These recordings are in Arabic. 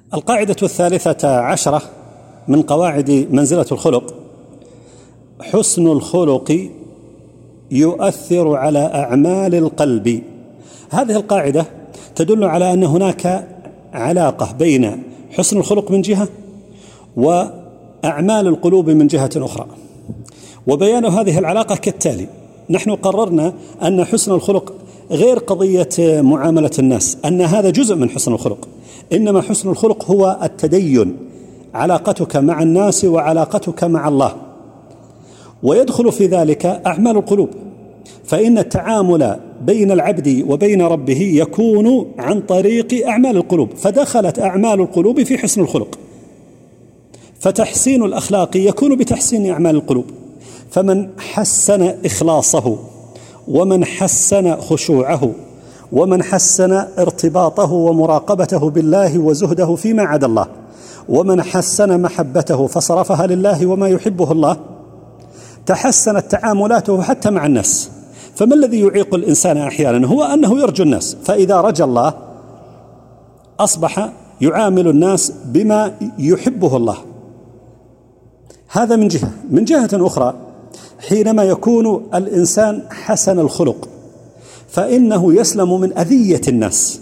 القاعدة 13 من قواعد منزلة الخلق: حسن الخلق يؤثر على أعمال القلب. هذه القاعدة تدل على أن هناك علاقة بين حسن الخلق من جهة وأعمال القلوب من جهة أخرى، وبيان هذه العلاقة كالتالي: نحن قررنا أن حسن الخلق غير قضية معاملة الناس، أن هذا جزء من حسن الخلق، إنما حسن الخلق هو التدين، علاقتك مع الناس وعلاقتك مع الله، ويدخل في ذلك أعمال القلوب، فإن التعامل بين العبد وبين ربه يكون عن طريق أعمال القلوب، فدخلت أعمال القلوب في حسن الخلق، فتحسين الأخلاق يكون بتحسين أعمال القلوب. فمن حسن إخلاصه، ومن حسن خشوعه، ومن حسن ارتباطه ومراقبته بالله وزهده فيما عدا الله، ومن حسن محبته فصرفها لله وما يحبه الله، تحسنت تعاملاته حتى مع الناس. فما الذي يعيق الإنسان أحيانا؟ هو أنه يرجو الناس، فإذا رجى الله أصبح يعامل الناس بما يحبه الله. هذا من جهة. من جهة أخرى، حينما يكون الإنسان حسن الخلق فإنه يسلم من أذية الناس.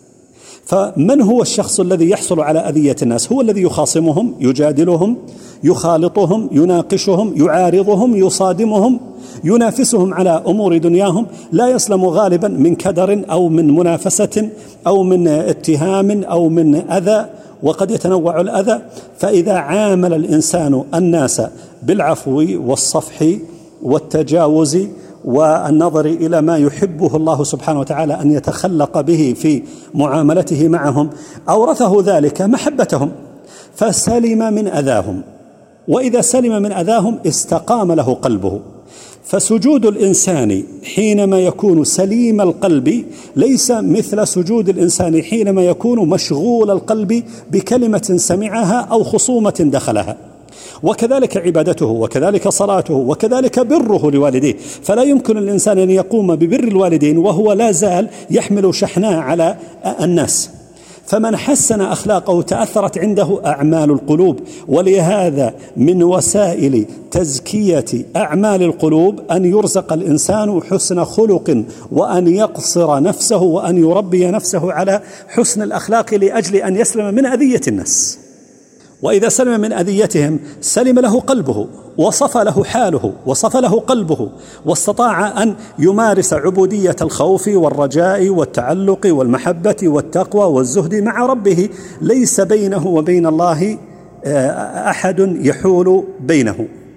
فمن هو الشخص الذي يحصل على أذية الناس؟ هو الذي يخاصمهم، يجادلهم، يخالطهم، يناقشهم، يعارضهم، يصادمهم، ينافسهم على أمور دنياهم، لا يسلم غالبا من كدر أو من منافسة أو من اتهام أو من أذى، وقد يتنوع الأذى. فإذا عامل الإنسان الناس بالعفو والصفح والتجاوز والنظر إلى ما يحبه الله سبحانه وتعالى أن يتخلق به في معاملته معهم، أورثه ذلك محبتهم، فسلم من أذاهم، وإذا سلم من أذاهم استقام له قلبه. فسجود الإنسان حينما يكون سليم القلب ليس مثل سجود الإنسان حينما يكون مشغول القلب بكلمة سمعها أو خصومة دخلها. وكذلك عبادته، وكذلك صلاته، وكذلك بره لوالديه. فلا يمكن الإنسان أن يقوم ببر الوالدين وهو لا زال يحمل شحناء على الناس. فمن حسن أخلاقه تأثرت عنده أعمال القلوب. ولهذا من وسائل تزكية أعمال القلوب أن يرزق الإنسان حسن خلق، وأن يقصر نفسه، وأن يربي نفسه على حسن الأخلاق لأجل أن يسلم من أذية الناس. وإذا سلم من أذيتهم سلم له قلبه، وصفى له حاله، وصفى له قلبه، واستطاع أن يمارس عبودية الخوف والرجاء والتعلق والمحبة والتقوى والزهد مع ربه، ليس بينه وبين الله أحد يحول بينه.